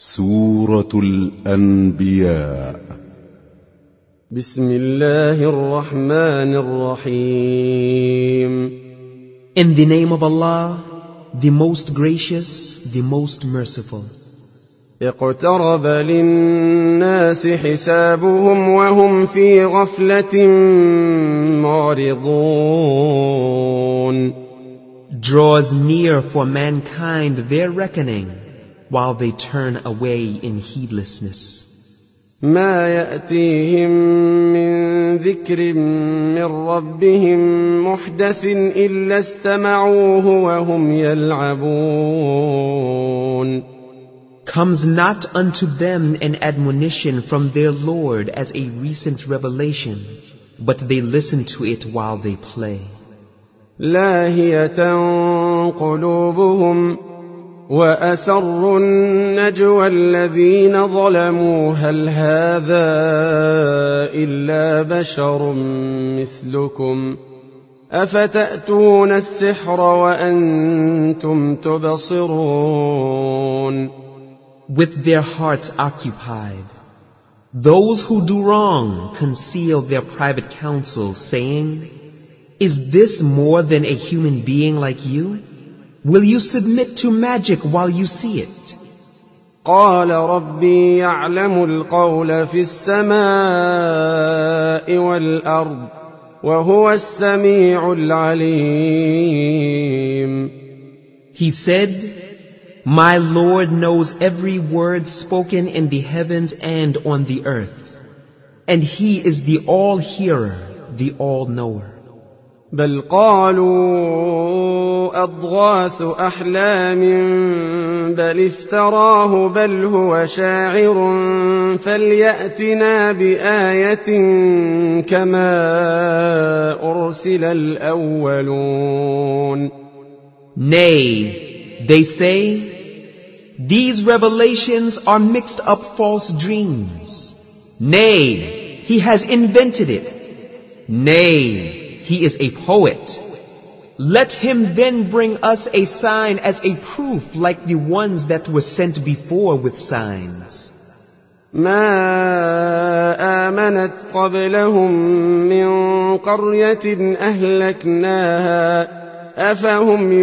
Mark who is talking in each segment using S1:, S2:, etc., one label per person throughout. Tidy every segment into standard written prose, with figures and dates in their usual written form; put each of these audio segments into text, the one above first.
S1: سورة الأنبياء.
S2: بسم الله الرحمن الرحيم.
S3: In the name of Allah, the most gracious, the most merciful.
S2: اقترب للناس حسابهم وهم في غفلة معرضون.
S3: Draws near for mankind their reckoning, while they turn away in heedlessness.
S2: ما يأتيهم من ذكر من ربهم محدث إلا استمعوه وهم يلعبون.
S3: Comes not unto them an admonition from their Lord as a recent revelation, but they listen to it while they play.
S2: لاهية قلوبهم وأسروا النجوى الذين ظلموا هل هذا إلا بشر مثلكم أفتأتون السحر وأنتم تبصرون.
S3: With their hearts occupied, those who do wrong conceal their private counsels, saying, "Is this more than a human being like you? Will you submit to magic while you see it?"
S2: قال ربي يعلم القول في السماء والأرض وهو السميع العليم.
S3: He said, "My Lord knows every word spoken in the heavens and on the earth, and He is the all-hearer, the all-knower."
S2: بل قالوا أضغاث أحلام بل افتراه بل هو شاعر فليأتنا بآية كما أرسل الأولون.
S3: Nay, they say, these revelations are mixed up false dreams. Nay, he has invented it. Nay, he is a poet. Let him then bring us a sign as a proof like the ones that were sent before with signs.
S2: ما آمنت قبلهم من قرية أهلكناها أفهم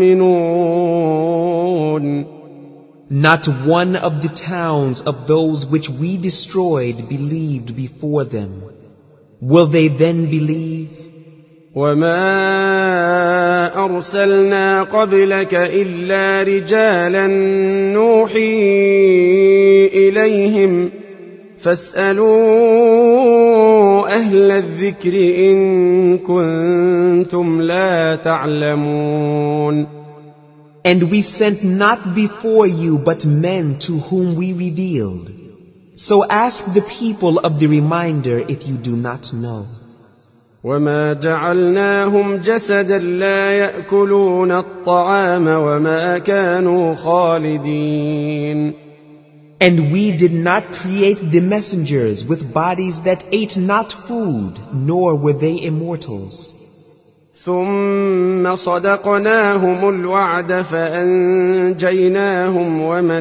S2: يؤمنون.
S3: Not one of the towns of those which we destroyed believed before them. Will they then believe?
S2: وما أرسلنا قبلك إلا رجالا نوحي إليهم فاسألوا أهل الذكر إن كنتم لا تعلمون.
S3: And we sent not before you but men to whom we revealed. So ask the people of the reminder if you do not know.
S2: وما جعلناهم جسدا لا يأكلون الطعام وما كانوا خالدين.
S3: And we did not create the messengers with bodies that ate not food, nor were they immortals.
S2: ثم صدقناهم الوعد فأنجيناهم ومن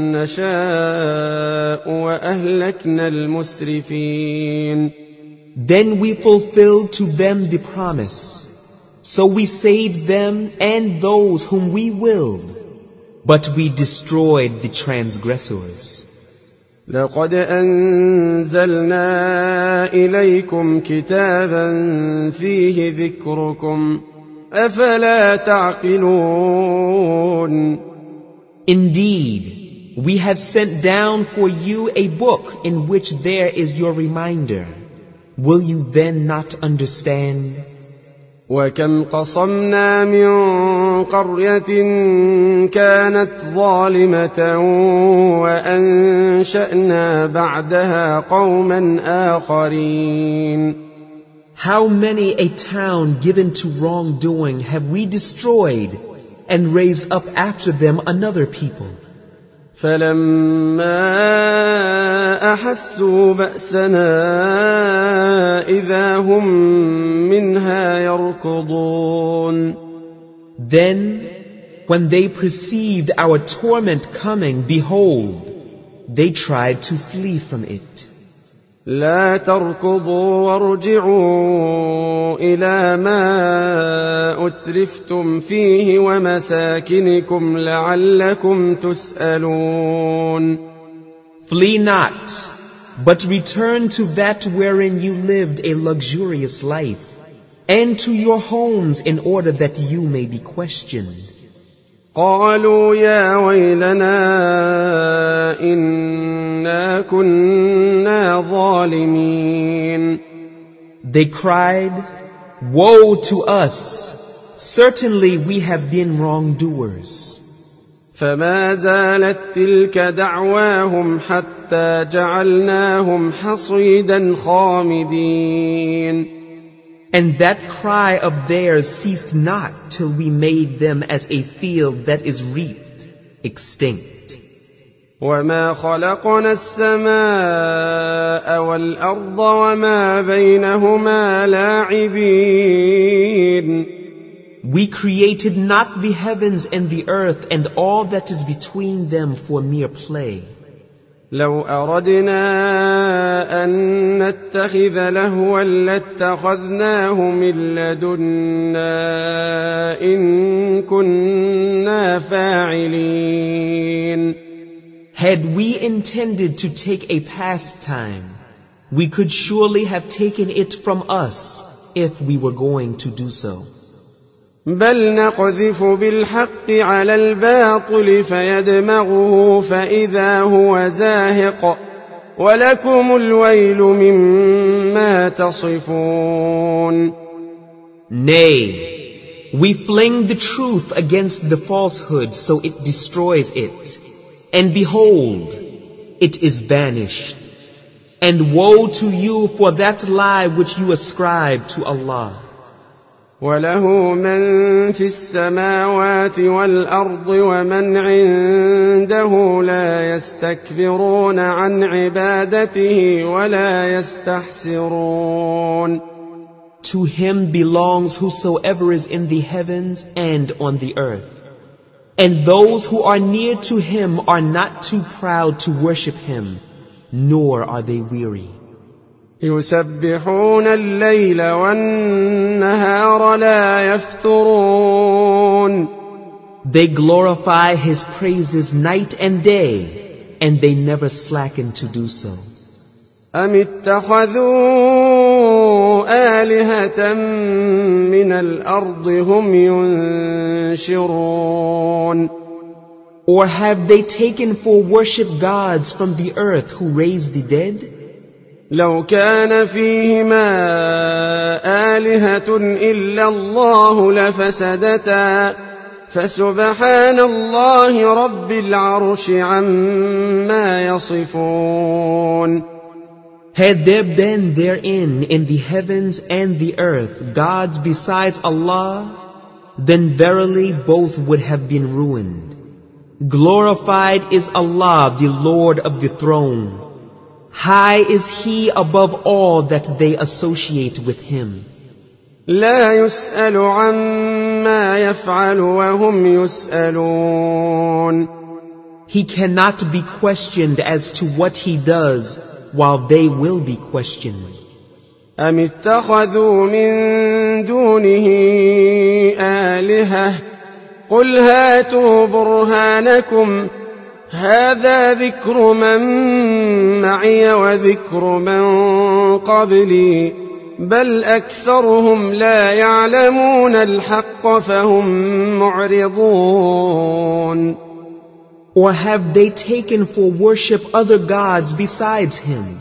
S2: نشاء وأهلكنا المسرفين.
S3: Then we fulfilled to them the promise. So we saved them and those whom we willed, but we destroyed the transgressors.
S2: لقد أنزلنا إليكم كتابا فيه ذكركم أفلا تعقلون.
S3: Indeed, we have sent down for you a book in which there is your reminder. Will you then not understand?
S2: وكم قصمنا من قرية كانت ظالمة وأنشأنا بعدها قوما آخرين.
S3: How many a town given to wrongdoing have we destroyed and raised up after them another people?
S2: فلما أحسوا بأسنا إذا هم منها يركضون.
S3: Then, when they perceived our torment coming, behold, they tried to flee from it.
S2: لا تركضوا وارجعوا إلى ما أترفتم فيه ومساكنكم لعلكم تسألون.
S3: Flee not, but return to that wherein you lived a luxurious life, and to your homes in order that you may be questioned.
S2: قالوا يا ويلنا إنا كنا ظالمين.
S3: They cried, "Woe to us! Certainly we have been wrongdoers."
S2: فما زالت تلك دعواهم حتى جعلناهم حصيدا خامدين.
S3: And that cry of theirs ceased not till we made them as a field that is reaped, extinct.
S2: وما خلقنا السماء والأرض وما بينهما لاعبين.
S3: We created not the heavens and the earth and all that is between them for mere play.
S2: لو أردنا أن نتخذ لهوا لاتخذناه من لدنا إن كنا فاعلين.
S3: Had we intended to take a pastime, we could surely have taken it from us if we were going to do so.
S2: بل نقذف بالحق على الباطل فيدمغه فإذا هو زاهق ولكم الويل مما تصفون.
S3: Nay, we fling the truth against the falsehood so it destroys it. And behold, it is banished. And woe to you for that lie which you ascribe to Allah.
S2: وله من في السماوات والأرض ومن عنده لا يستكبرون عن عبادته ولا يستحسرون.
S3: To him belongs whosoever is in the heavens and on the earth. And those who are near to him are not too proud to worship him, nor are they weary.
S2: يسبحون الليل والنهار لا يفترون.
S3: They glorify his praises night and day, and they never slacken to do so.
S2: أم اتخذوا آلهة من الأرض هم ينشرون.
S3: Or have they taken for worship gods from the earth who raise the dead?
S2: لو كان فيهما آلهة إلا الله لفسدتا فسبحان الله رب العرش عما يصفون.
S3: Had there been therein in the heavens and the earth gods besides Allah, then verily both would have been ruined. Glorified is Allah, the Lord of the throne. High is He above all that they associate with Him.
S2: لا يسأل عما يفعل وهم يسألون.
S3: He cannot be questioned as to what He does, while they will be questioned.
S2: أم اتخذوا من دونه آلهة قل هاتوا برهانكم هذا ذكر من معي وذكر من قبلي بل أكثرهم لا يعلمون الحق فهم معرضون.
S3: Or have they taken for worship other gods besides Him?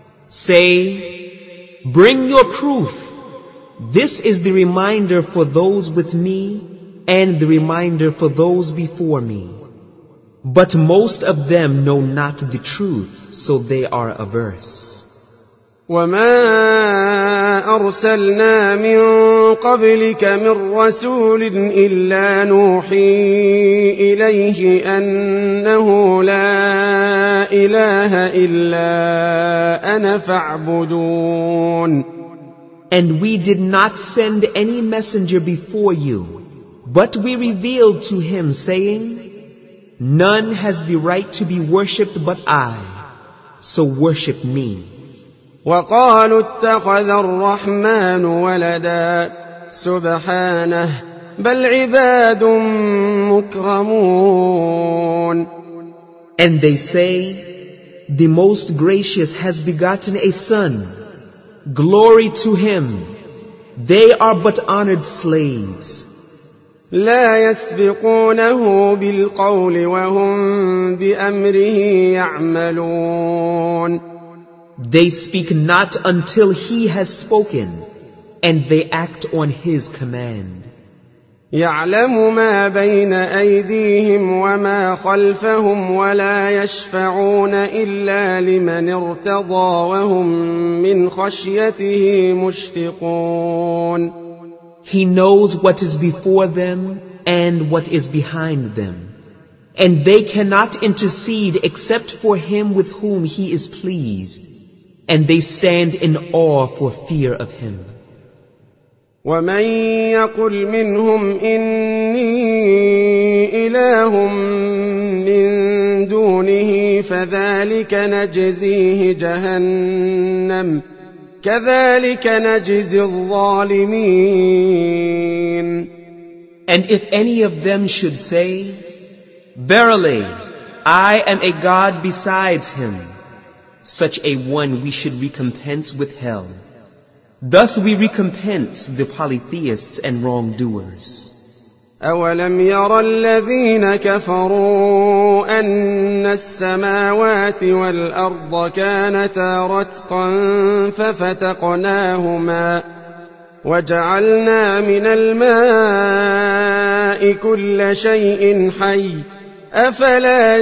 S3: Say, bring your proof. This is the reminder for those with me and the reminder for those before me. But most of them know not the truth, so they are averse.
S2: وما أرسلنا من قبلك من رسول إلا نوحي إليه أنه لا إله إلا أنا فاعبدون.
S3: And we did not send any messenger before you, but we revealed to him saying, None has the right to be worshipped but I, so worship me.
S2: وقالوا اتخذ الرحمن ولدا سبحانه بل عباد مكرمون.
S3: And they say, the Most Gracious has begotten a son. Glory to him. They are but honored slaves.
S2: لا يسبقونه بالقول وهم بأمره يعملون.
S3: They speak not until he has spoken, and they act on his command.
S2: يعلم ما بين أيديهم وما خلفهم ولا يشفعون إلا لمن ارتضى وهم من خشيته مشفقون.
S3: He knows what is before them and what is behind them, and they cannot intercede except for him with whom he is pleased, and they stand in awe for fear of him.
S2: ومن يقل منهم إني إله من دونه فذلك نجزيه جهنم كذلك نجزي الظالمين.
S3: And if any of them should say, verily, I am a God besides him, such a one we should recompense with hell. Thus we recompense the polytheists and wrongdoers.
S2: أولم ير الذين كفروا أن السماوات والأرض كانتا رتقا ففتقناهما وجعلنا من الماء كل شيء حي أفلا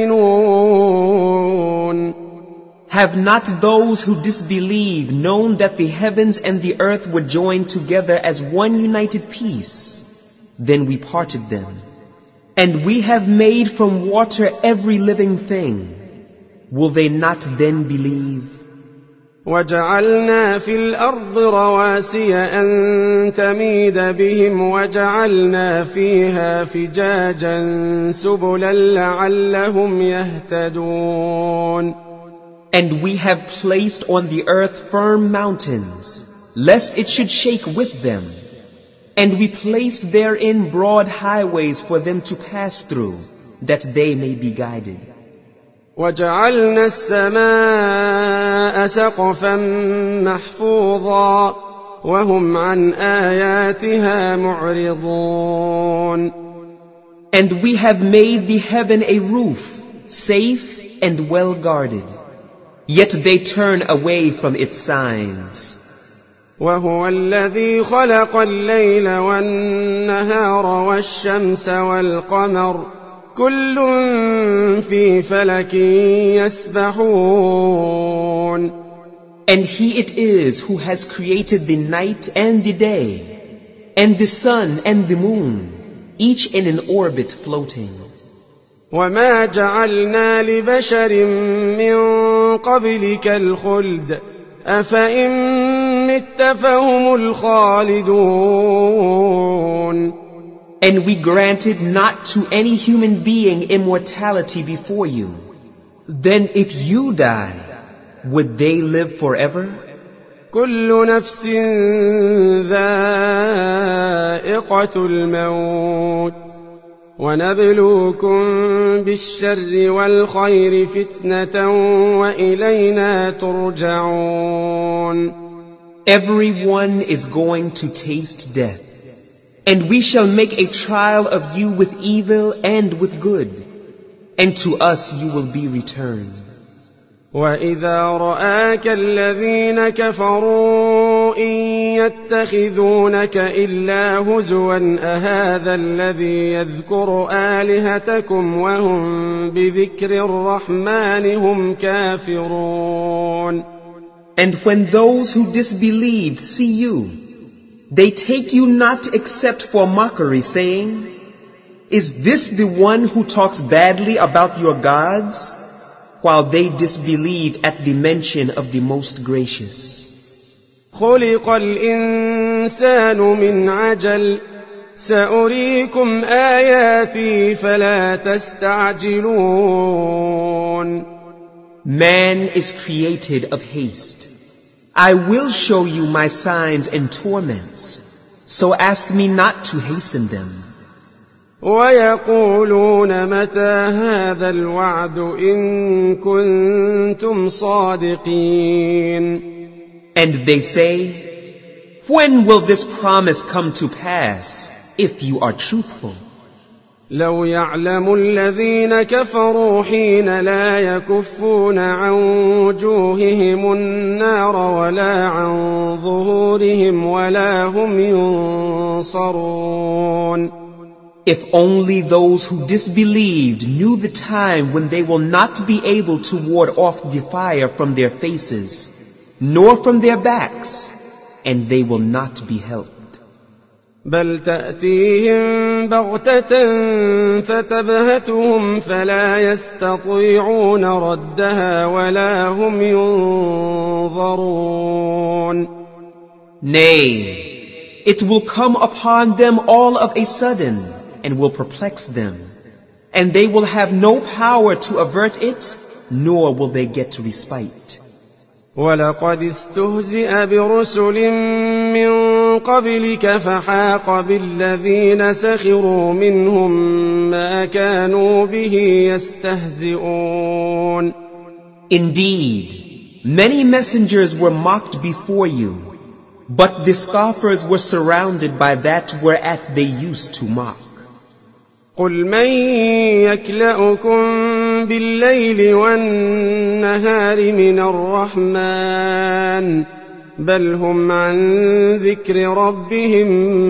S2: يؤمنون.
S3: Have not those who disbelieve known that the heavens and the earth were joined together as one united piece? Then we parted them. And we have made from water every living thing. Will they not then believe?
S2: وجعلنا في الأرض رواسي أن تميد بهم وجعلنا فيها فجاجا سبلا لعلهم يهتدون.
S3: And we have placed on the earth firm mountains, lest it should shake with them. And we placed therein broad highways for them to pass through, that they may be guided.
S2: وجعلنا السماء سقفا محفوظا وهم عن آياتها معرضون.
S3: And we have made the heaven a roof, safe and well guarded. Yet they turn away from its signs.
S2: وهو الذي خلق الليل والنهار والشمس والقمر كل في فلك يسبحون.
S3: And he it is who has created the night and the day, and the sun and the moon, each in an orbit floating.
S2: وما جعلنا لبشر من قبلك الخلد أفإن مت فهم الخالدون.
S3: And we granted not to any human being immortality before you. Then if you die, would they live forever?
S2: كل نفس ذائقة الموت ونبلوكم بالشر والخير فتنة وإلينا ترجعون.
S3: Everyone is going to taste death, and we shall make a trial of you with evil and with good, and to us you will be returned.
S2: وإذا رآك الذين كفروا إن يتخذونك إلا هزوا أهذا الذي يذكر آلهتكم وهم بذكر الرحمن هم كافرون.
S3: And when those who disbelieved see you, they take you not except for mockery, saying, Is this the one who talks badly about your gods? While they disbelieve at the mention of the Most Gracious.
S2: خلق الإنسان من عجل سأريكم آياتي فلا تستعجلون.
S3: Man is created of haste. I will show you my signs and torments, so ask me not to hasten them.
S2: ويقولون متى هذا الوعد إن كنتم صادقين.
S3: And they say, when will this promise come to pass, if you are truthful?
S2: لو يعلم الذين كفروا حين لا يكفون عن وجوههم النار ولا عن ظهورهم ولا هم ينصرون.
S3: If only those who disbelieved knew the time when they will not be able to ward off the fire from their faces, nor from their backs, and they will not be helped.
S2: بل تأتيهم بغتة فتبهتهم فلا يستطيعون ردها ولا هم ينظرون.
S3: Nay, it will come upon them all of a sudden and will perplex them, and they will have no power to avert it, nor will they get respite.
S2: ولقد استهزئ برسل من قبلك فحاق بالذين سخروا منهم ما كانوا به يستهزئون.
S3: Indeed, many messengers were mocked before you, but the scoffers were surrounded by that whereat they used to mock.
S2: قل من يكلؤكم بالليل والنهار من الرحمن بل هم عن ذكر ربهم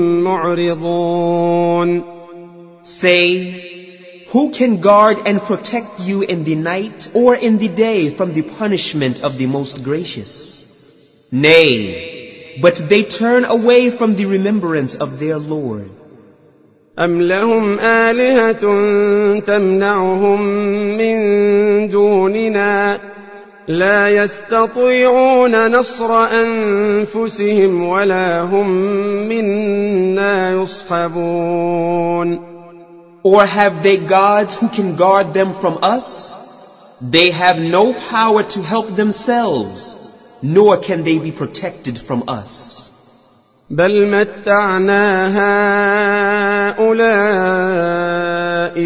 S2: معرضون.
S3: Say, who can guard and protect you in the night or in the day from the punishment of the Most Gracious? Nay, but they turn away from the remembrance of their Lord.
S2: أم لهم آلهة تمنعهم من دوننا لا يستطيعون نصر أنفسهم ولا هم منا يصحبون.
S3: Or have they gods who can guard them from us? They have no power to help themselves, nor can they be protected from us.
S2: بل متعنا هؤلاء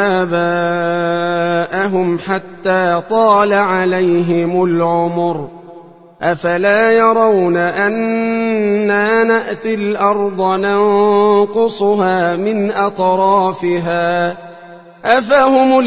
S2: وآباءهم حتى طال عليهم العمر أفلا يرون أنا نأتي الأرض ننقصها من أطرافها أفهم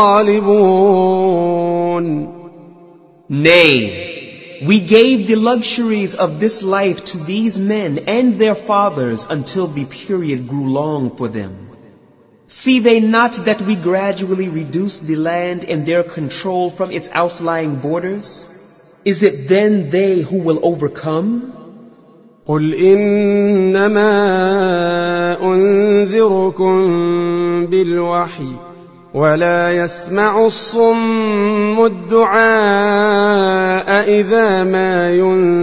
S2: الغالبون.
S3: Nay, we gave the luxuries of this life to these men and their fathers until the period grew long for them. See they not that we gradually reduce the land and their control from its outlying borders? Is it then they who will overcome?
S2: قل إنما أنذركم بالوحي ولا يسمع الصم الدعاء إذا ما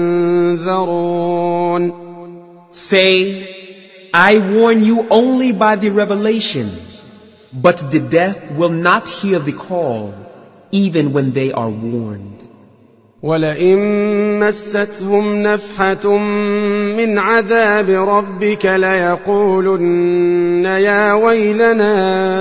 S2: ينذرون.
S3: Say, I warn you only by the revelation, but the deaf will not hear the call, even when they are warned.
S2: ولئن مستهم نفحة من عذاب ربك ليقولن يا ويلنا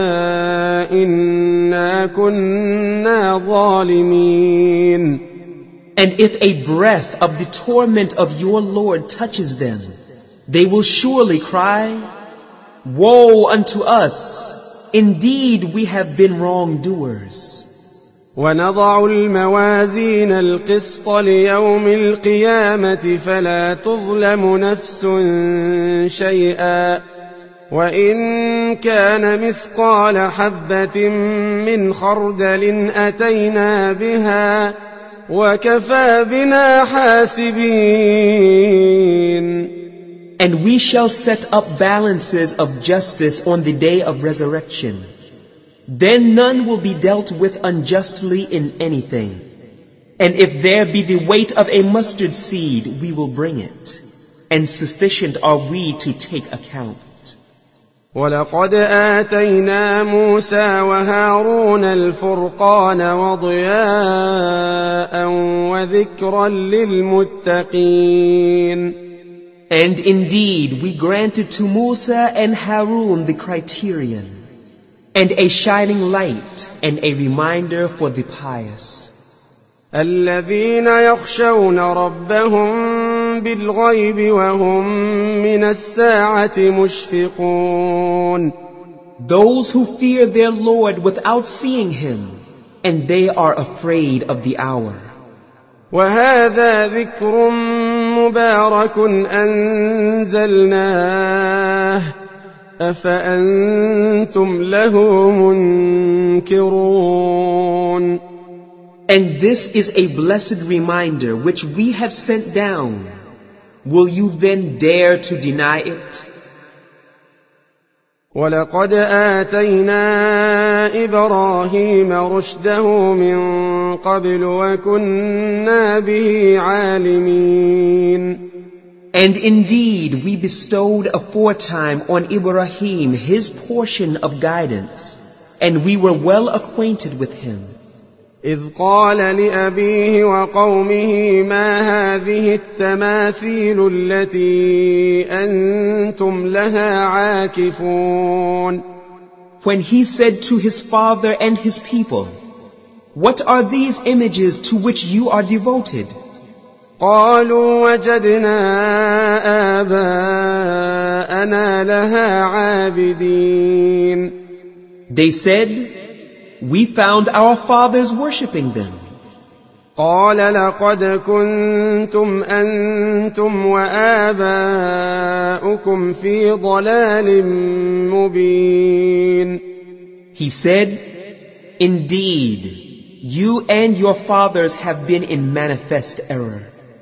S2: إنا كنا ظالمين.
S3: And if a breath of the torment of your Lord touches them, they will surely cry, Woe unto us! Indeed we have been wrongdoers.
S2: ونضع الموازين القسط ليوم القيامة فلا تظلم نفس شيئا وإن كان مثقال حبة من خردل أتينا بها وكفى بنا حاسبين.
S3: And we shall set up balances of justice on the day of resurrection. Then none will be dealt with unjustly in anything. And if there be the weight of a mustard seed, we will bring it. And sufficient are we to take account.
S2: ولقد آتينا موسى وهارون الفرقان وضياء وذكرا للمتقين.
S3: And indeed, we granted to Musa and Harun the criterion, and a shining light, and a reminder for the pious.
S2: الذين يخشون ربهم بالغيب وهم من الساعة مشفقون.
S3: Those who fear their Lord without seeing Him, and they are afraid of the hour.
S2: وهذا ذكر مبارك أنزلناه أفأنتم له منكرون.
S3: And this is a blessed reminder which we have sent down. Will you then dare to deny it?
S2: ولقد آتينا إبراهيم رشده من قبل وكنا به عالمين.
S3: And indeed we bestowed aforetime on Ibrahim his portion of guidance, and we were well acquainted with him.
S2: إذ قال لأبيه وقومه ما هذه التماثيل التي أنتم لها عاكفون.
S3: When he said to his father and his people, what are these images to which you are devoted?
S2: قالوا وجدنا آباءنا لها عابدين.
S3: They said, we found our fathers worshipping them.
S2: قال لقد كنتم أنتم وآباؤكم في ضلال مبين.
S3: He said, indeed, you and your fathers have been in manifest error.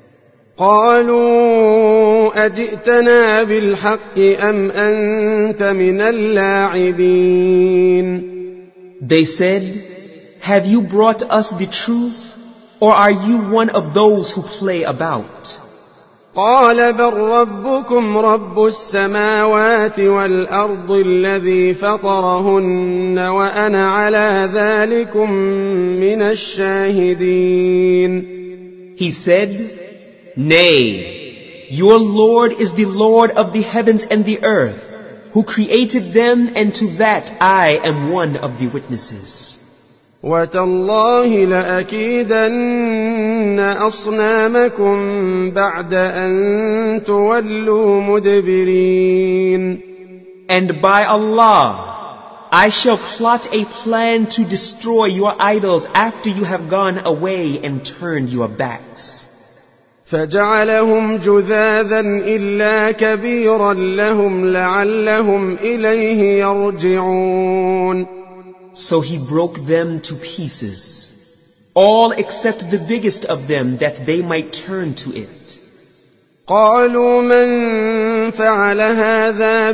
S2: قالوا أجئتنا بالحق أم أنت من اللاعبين.
S3: They said, have you brought us the truth, or are you one of those who play about?
S2: قال بل ربكم رب السماوات والأرض الذي فطرهن وأنا على ذلكم من الشاهدين.
S3: He said, nay, your Lord is the Lord of the heavens and the earth, who created them, and to that I am one of the witnesses.
S2: وتالله لأكيدن أصنامكم بعد أن تولوا مدبرين.
S3: And by Allah, I shall plot a plan to destroy your idols after you have gone away and turned your backs.
S2: فجعلهم جذاذا إلا كبيرا لهم لعلهم إليه يرجعون.
S3: So he broke them to pieces, all except the biggest of them, that they might turn to it.
S2: قالوا من فعل هذا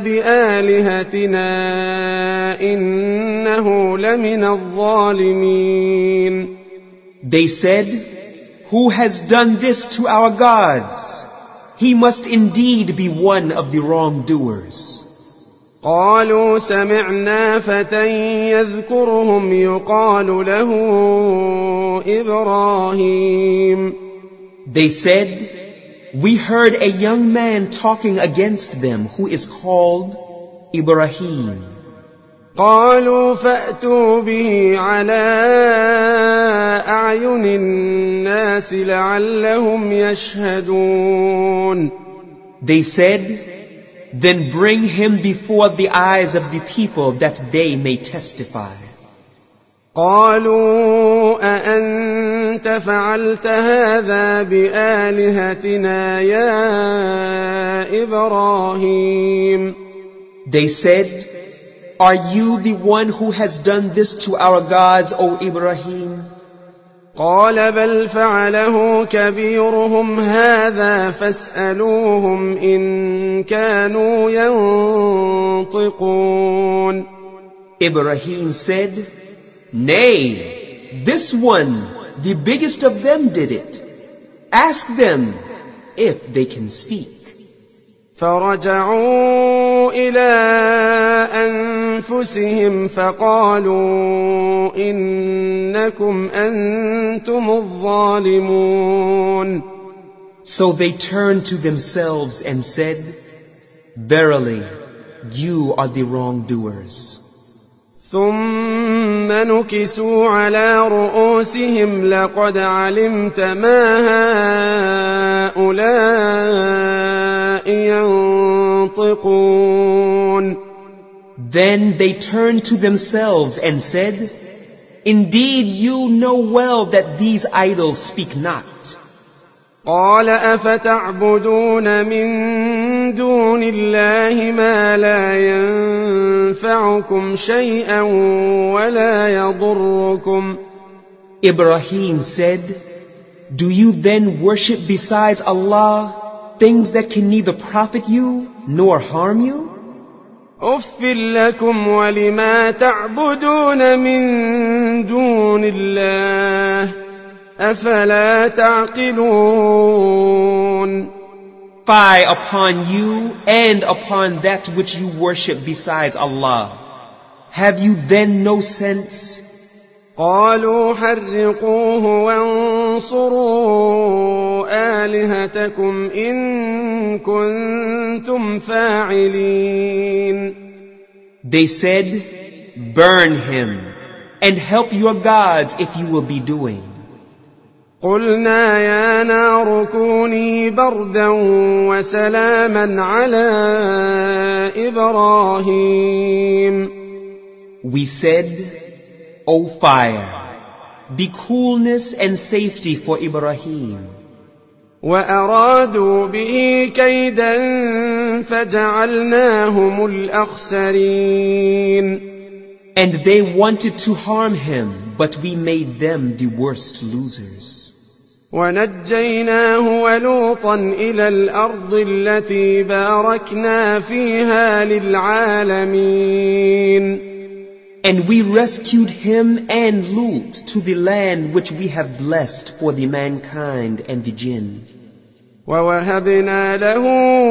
S2: بآلهتنا إنه لمن الظالمين.
S3: They said, who has done this to our gods? He must indeed be one of the wrongdoers.
S2: قالوا سمعنا فتى يذكرهم يقال له إبراهيم.
S3: They said, we heard a young man talking against them who is called Ibrahim.
S2: قالوا فأتوا به على أعين الناس لعلهم يشهدون.
S3: They said, then bring him before the eyes of the people that they may testify.
S2: قالوا أأنت فعلت هذا بآلهتنا يا إبراهيم.
S3: They said, are you the one who has done this to our gods, O Ibrahim?
S2: قال بل فعله كبيرهم هذا فاسألوهم إن كانوا ينطقون.
S3: Ibrahim said, nay, this one, the biggest of them, did it. Ask them if they can speak.
S2: فرجعوا إلى أنفسهم فقالوا إنكم أنتم الظالمون.
S3: So they turned to themselves and said, Verily, you are the wrongdoers.
S2: ثم نكسوا على رؤوسهم لقد علمت ما هؤلاء ينطقون.
S3: Then they turned to themselves and said, Indeed, you know well that these idols speak not.
S2: قال أفتعبدون من دون الله ما لا ينفعكم شيئا ولا يضركم.
S3: Ibrahim said, Do you then worship besides Allah things that can neither profit you nor harm you?
S2: أف لكم ولما تعبدون من دون الله أفلا تعقلون.
S3: Fie upon you and upon that which you worship besides Allah. Have you then no sense?
S2: قالوا حرقوه وانصروا آلهتكم إن كنتم فاعلين.
S3: They said, Burn him and help your gods if you will be doing.
S2: قلنا يا نار كوني بردا وسلاما على إبراهيم.
S3: We said, O fire, be coolness and safety for Ibrahim.
S2: وأرادوا به كيدا فجعلناهم الأخسرين.
S3: And they wanted to harm him, but we made them the worst losers.
S2: ونجيناه ولوطا إلى الأرض التي باركنا فيها للعالمين.
S3: And we rescued him and Lut to the land which we have blessed for the mankind and the jinn.
S2: ووهبنا له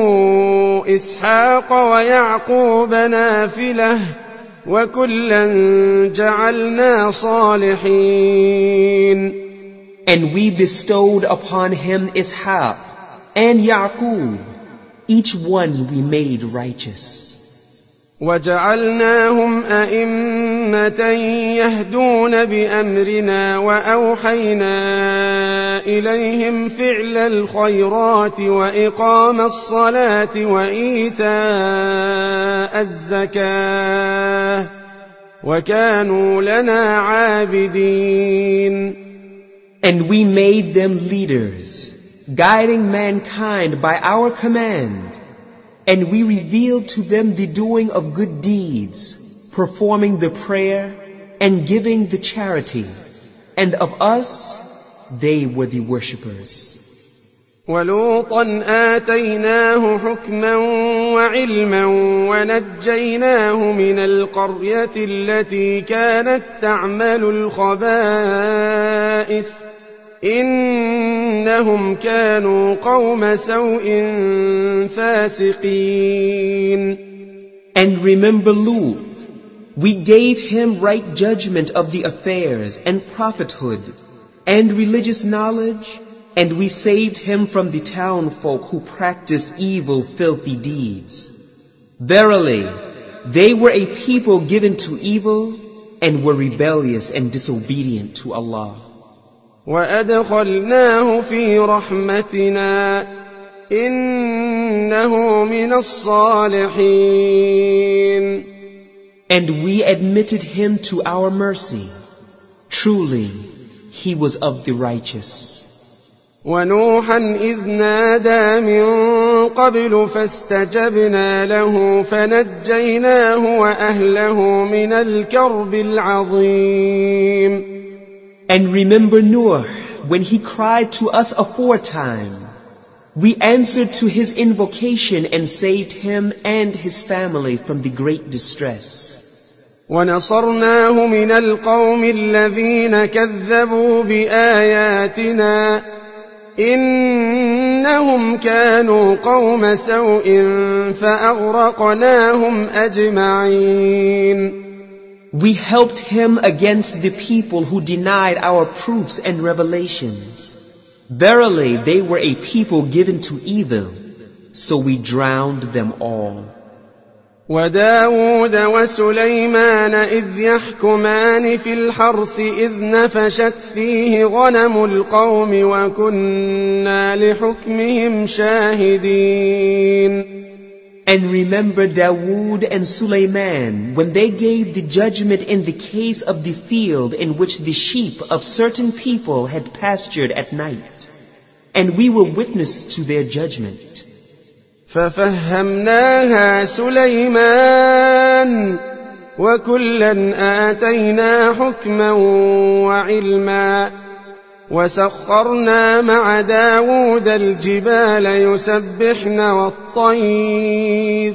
S2: إسحاق ويعقوب نافلة وكلا جعلنا صالحين.
S3: And we bestowed upon him Ishaq and Yaqub, each one we made righteous.
S2: وجعلناهم أئمة يهدون بأمرنا وأوحينا إليهم فعل الخيرات وإقام الصلاة وإيتاء الزكاة وكانوا لنا عابدين.
S3: And we made them leaders, guiding mankind by our command. And we revealed to them the doing of good deeds, performing the prayer and giving the charity. And of us, they were the worshippers.
S2: ولوطا آتيناه حكما وعلما ونجيناه من القرية التي كانت تعمل الخبائث إنهم كانوا قوم سوء فاسقين.
S3: And remember Lut, we gave him right judgment of the affairs and prophethood and religious knowledge, and we saved him from the townfolk who practiced evil, filthy deeds. Verily, they were a people given to evil and were rebellious and disobedient to Allah.
S2: وأدخلناه في رحمتنا إنه من الصالحين.
S3: And we admitted him to our mercy. Truly, he was of the righteous.
S2: ونوحا إذ نادى من قبل فاستجبنا له فنجيناه وأهله من الكرب العظيم.
S3: And remember Noah, when he cried to us aforetime, we answered to his invocation and saved him and his family from the great distress.
S2: ونصرناه من القوم الذين كذبوا بآياتنا إنهم كانوا قوم سوء فأغرقناهم أجمعين.
S3: We helped him against the people who denied our proofs and revelations. Verily, they were a people given to evil, so we drowned them all.
S2: وداود وسليمان إذ يحكمان في الحرث إذ نفشت فيه غنم القوم وكنا لحكمهم شاهدين.
S3: And remember Dawood and Sulaiman when they gave the judgment in the case of the field in which the sheep of certain people had pastured at night. And we were witness to their judgment.
S2: ففهمناها سليمان وكلا آتينا حكما وعلما وسخرنا مع داود الجبال يسبحن والطير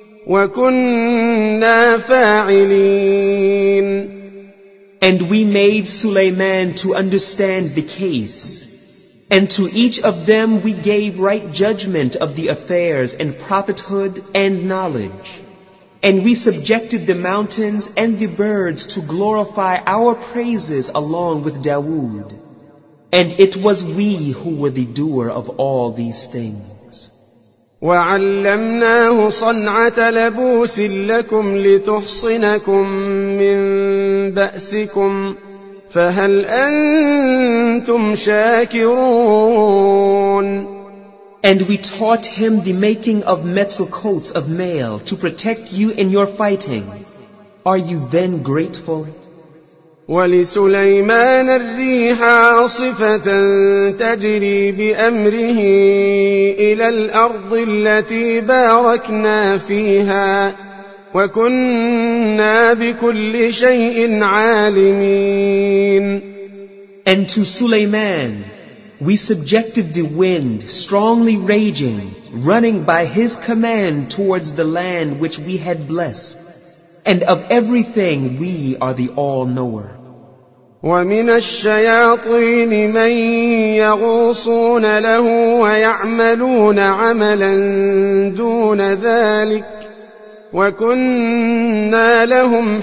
S2: وكنا فاعلين.
S3: And we made Sulaiman to understand the case. And to each of them we gave right judgment of the affairs and prophethood and knowledge. And we subjected the mountains and the birds to glorify our praises along with Dawood. And it was we who were the doer of all these things.
S2: وعلمناه صنعة لبوس لكم لتحصنكم من بأسكم فهل أنتم شاكرون.
S3: And we taught him the making of metal coats of mail to protect you in your fighting. Are you then grateful?
S2: ولسليمان الريح عاصفة تجري بأمره إلى الأرض التي باركنا فيها وكنا بكل شيء عالمين.
S3: And to Sulaiman we subjected the wind strongly raging, running by his command towards the land which we had blessed. And of everything we are the all-knower.
S2: ومن الشياطين من يغوصون له ويعملون عملا دون ذلك وكنا لهم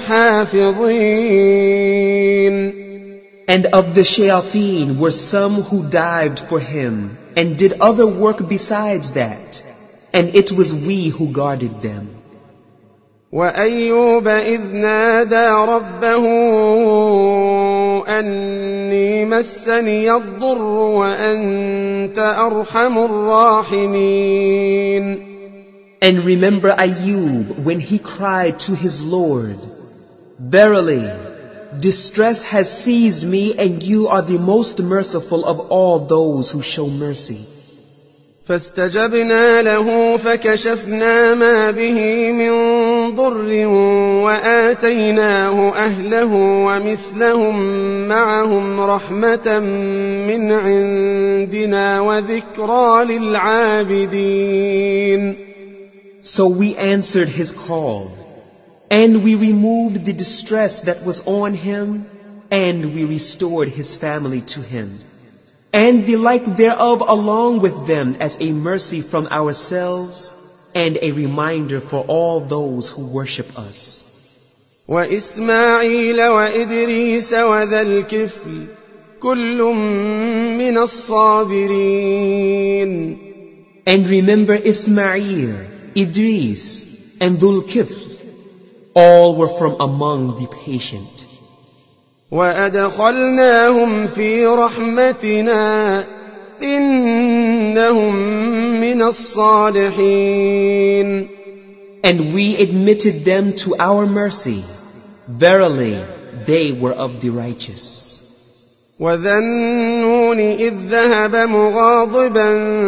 S2: حافظين.
S3: And of the shayateen were some who dived for him and did other work besides that, and it was we who guarded them.
S2: وأيوب إذ نادى ربه أني مسني الضر وأنت أرحم الراحمين.
S3: And remember Ayub when he cried to his Lord, Verily, distress has seized me and you are the most merciful of all those who show mercy.
S2: فاستجبنا له فكشفنا ما به من ضر وآتيناه أهله ومثلهم معهم رحمة من عندنا وذكرى للعابدين.
S3: So we answered his call, and we removed the distress that was on him, and we restored his family to him. And the like thereof along with them as a mercy from ourselves and a reminder for all those who worship us.
S2: وإسماعيل وإدريس وذا الكفل كل من الصابرين.
S3: And remember Ismail, Idris, and Dhul Kifl. All were from among the patient.
S2: وأدخلناهم في رحمتنا إنهم من الصالحين.
S3: And we admitted them to our mercy. Verily, they were of the righteous.
S2: وذا النون إذ ذهب مغاضبا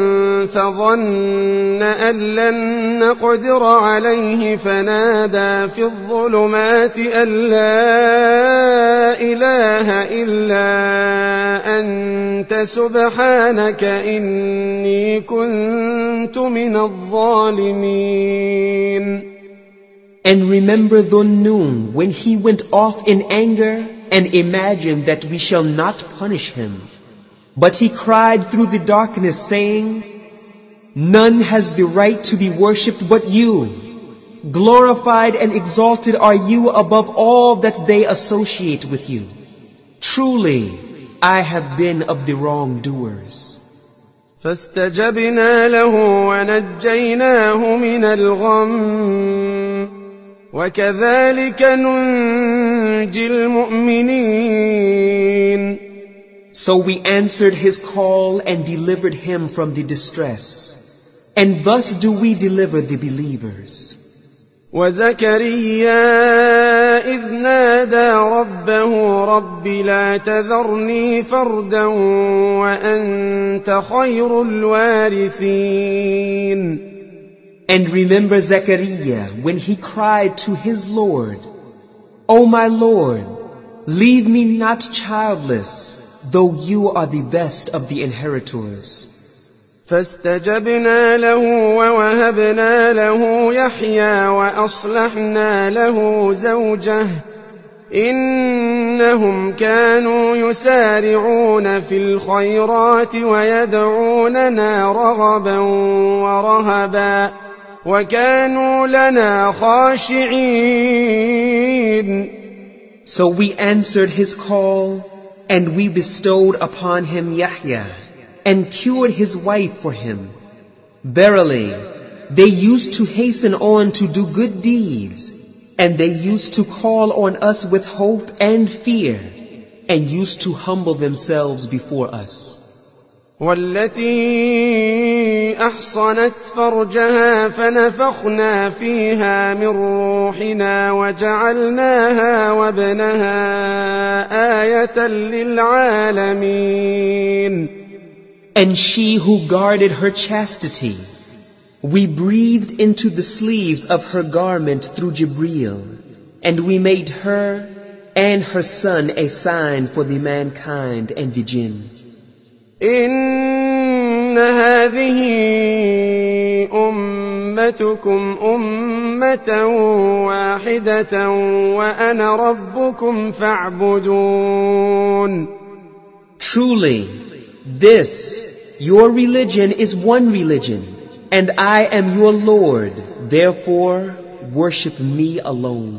S2: فظن أن لن نقدر عليه فنادى في الظلمات أن لا إله إلا أنت سبحانك إني كنت من الظالمين.
S3: And remember Dhun-Nun when he went off in anger and imagined that we shall not punish him. But he cried through the darkness, saying, None has the right to be worshipped but you. Glorified and exalted are you above all that they associate with you. Truly, I have been of the wrongdoers.
S2: فاستجبنا له ونجيناه من الغم وكذلك ننجي المؤمنين.
S3: So we answered his call and delivered him from the distress. And thus do we deliver the believers.
S2: وزكريا إذ نادى ربه رب لا تذرني فردا وأنت خير الوارثين.
S3: And remember Zechariah when he cried to his Lord, O my Lord, leave me not childless, though you are the best of the inheritors.
S2: فاستجبنا له ووهبنا له يحيى وأصلحنا له زوجه إنهم كانوا يسارعون في الخيرات ويدعوننا رغبا ورهبا وكانوا لنا خاشعين.
S3: So we answered his call, and we bestowed upon him Yahya, and cured his wife for him. Verily, they used to hasten on to do good deeds, and they used to call on us with hope and fear, and used to humble themselves before us.
S2: والتي أحصنت فرجها فنفخنا فيها من روحنا وجعلناها وابنها آية للعالمين.
S3: And she who guarded her chastity, we breathed into the sleeves of her garment through Jibreel, and we made her and her son a sign for the mankind and the jinn.
S2: إن هذه أمتكم أمة واحدة وأنا ربكم فاعبدون.
S3: Truly, this, your religion is one religion, and I am your Lord, therefore worship me alone.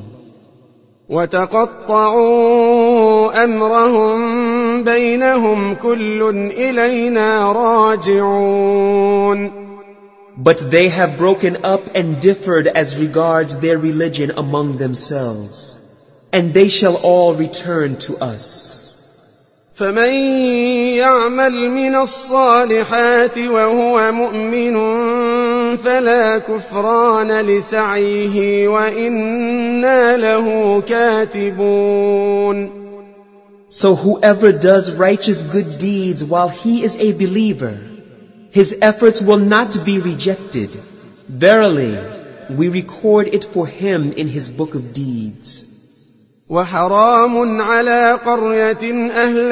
S2: وتقطعوا أمرهم بينهم كل إلينا راجعون.
S3: But they have broken up and differed as regards their religion among themselves, and they shall all return to us.
S2: فمن يعمل من الصالحات وهو مؤمن فلا كفران لسعيه وإنا له كاتبون.
S3: So whoever does righteous good deeds while he is a believer, his efforts will not be rejected. Verily, we record it for him in his book of deeds.
S2: وحرام على قرية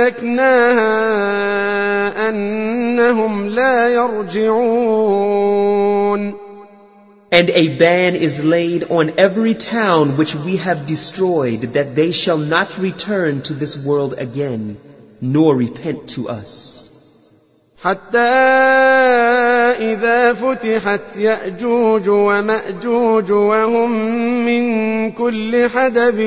S2: أهلكناها أنهم لا يرجعون.
S3: And a ban is laid on every town which we have destroyed, that they shall not return to this world again, nor repent to us.
S2: حتى إذا فتحت يأجوج ومأجوج وهم من كل حدب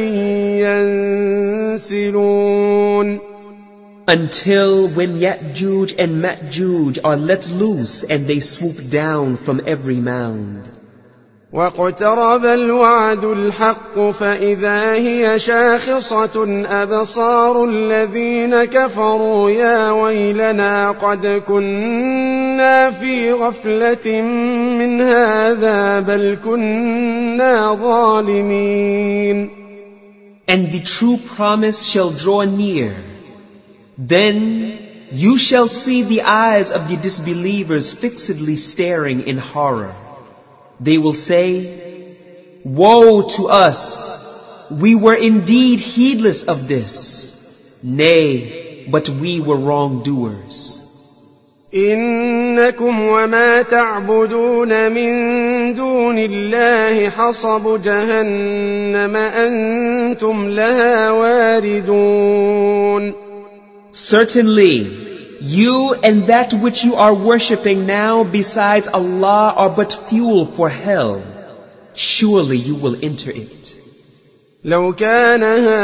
S2: ينسلون.
S3: Until when Ya'juj and Ma'juj are let loose and they swoop down from every mound.
S2: واقترب الوعد الحق فإذا هي شاخصة أبصار الذين كفروا يا ويلنا قد كنا في غفلة من هذا بل كنا ظالمين.
S3: And the true promise shall draw near. Then you shall see the eyes of the disbelievers fixedly staring in horror. They will say, Woe to us! We were indeed heedless of this. Nay, but we were wrongdoers.
S2: إنكم وما تعبدون من دون الله حصب جهنم أنتم لها واردون.
S3: Certainly, You and that which you are worshipping now besides Allah are but fuel for hell. Surely you will enter it.
S2: لو كان هؤلاء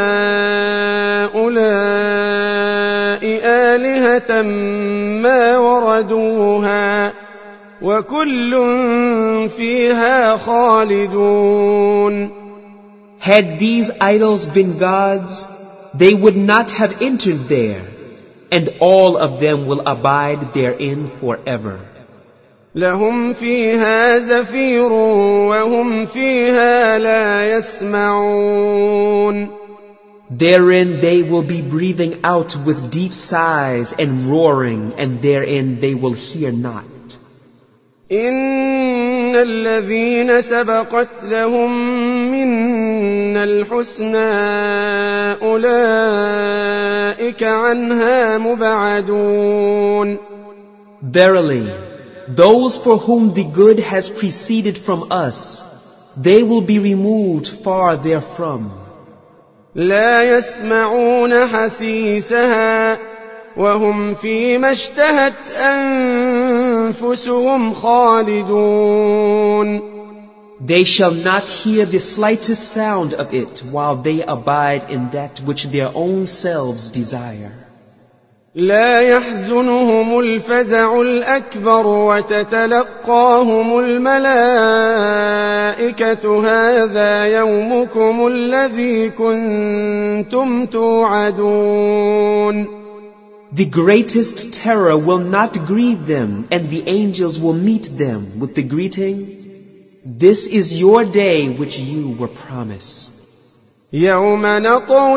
S2: آلهة ما وردوها وكل فيها خالدون.
S3: Had these idols been gods, they would not have entered there, and all of them will abide therein forever.
S2: لهم فيها زفير وهم فيها لا يسمعون.
S3: Therein they will be breathing out with deep sighs and roaring, and therein they will hear not.
S2: إن الذين سبقت لهم منا الحسنى أولئك عنها مبعدون.
S3: Verily, those for whom the good has preceded from us, they will be removed far therefrom.
S2: لا يسمعون حسيسها وهم فيما اشتهت أنفسهم خالدون.
S3: They shall not hear the slightest sound of it while they abide in that which their own selves desire.
S2: لا يحزنهم الفزع الأكبر وتتلقاهم الملائكة هذا يومكم الذي كنتم توعدون.
S3: The greatest terror will not grieve them, and the angels will meet them with the greeting, "This is your day which you were promised."
S2: يوم نطوي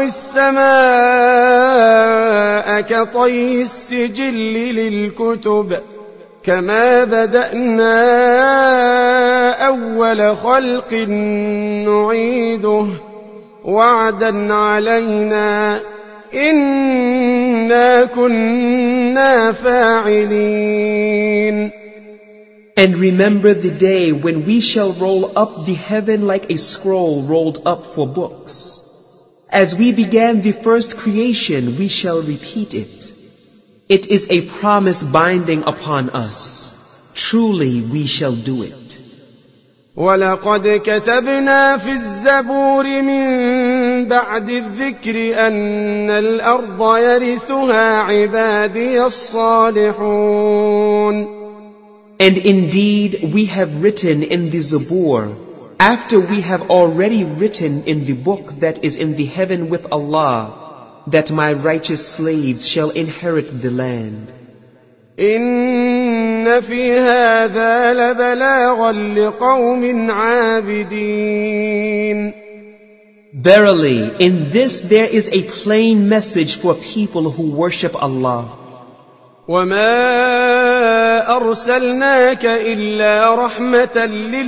S2: السماء كطي السجل للكتب كما بدأنا أول خلق نعيده وعدا علينا إنا كنا فاعلين.
S3: And remember the day when we shall roll up the heaven like a scroll rolled up for books. As we began the first creation, we shall repeat it. It is a promise binding upon us. Truly we shall do it.
S2: وَلَقَدْ كَتَبْنَا فِي الزَّبُورِ مِن بَعْدِ الذِّكْرِ أَنَّ الْأَرْضَ يَرِثُهَا عِبَادِيَ الصَّالِحُونَ.
S3: And indeed we have written in the Zabur, after we have already written in the book that is in the heaven with Allah, that my righteous slaves shall inherit the land.
S2: إن في هذا لبلاغا لقوم عابدين.
S3: Verily, in this there is a plain message for people who worship Allah.
S2: وما أرسلناك إلا رحمة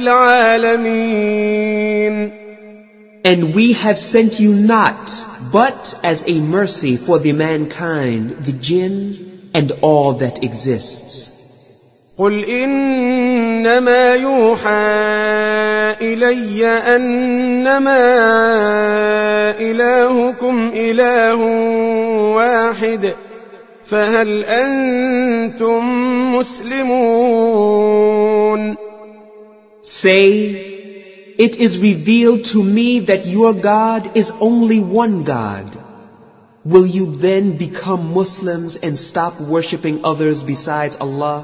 S2: للعالمين.
S3: And we have sent you not but as a mercy for the mankind, the jinn, and all that exists.
S2: قل إنما يوحى إلي أنما إلهكم إله واحد فهل أنتم مسلمون.
S3: Say, it is revealed to me that your God is only one God. Will you then become Muslims and stop worshipping others besides Allah?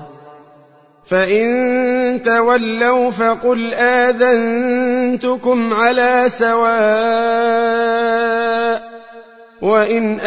S2: فإن تولوا فقل آذنتكم على سواء وإن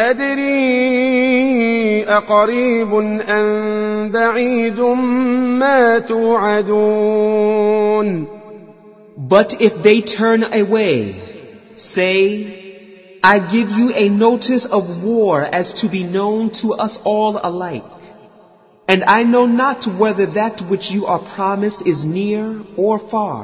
S2: أدري أقريب أم بعيد ما توعدون.
S3: But if they turn away, say, I give you a notice of war as to be known to us all alike. And I know not whether that which you are promised is near or far.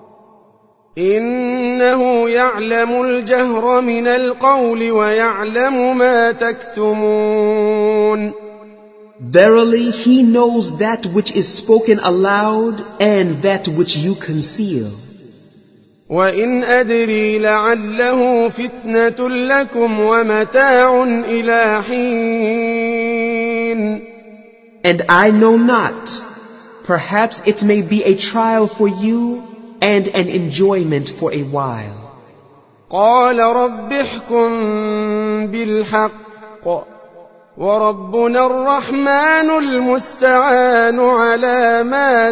S2: إنه يعلم الجهر من القول ويعلم ما تكتمون.
S3: Verily, He knows that which is spoken aloud and that which you conceal.
S2: وإن أدري لعله فتنة لكم ومتاع إلى حين
S3: And I know not, perhaps it may be a trial for you and an enjoyment for a while.
S2: قال رب احكم بالحق وربنا الرحمن المستعان على ما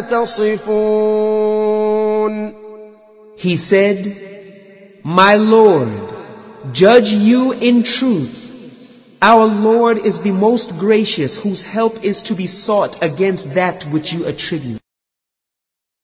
S2: تصفون.
S3: He said, My Lord, judge you in truth. Our Lord is the most gracious, whose help is to be sought against that which you attribute.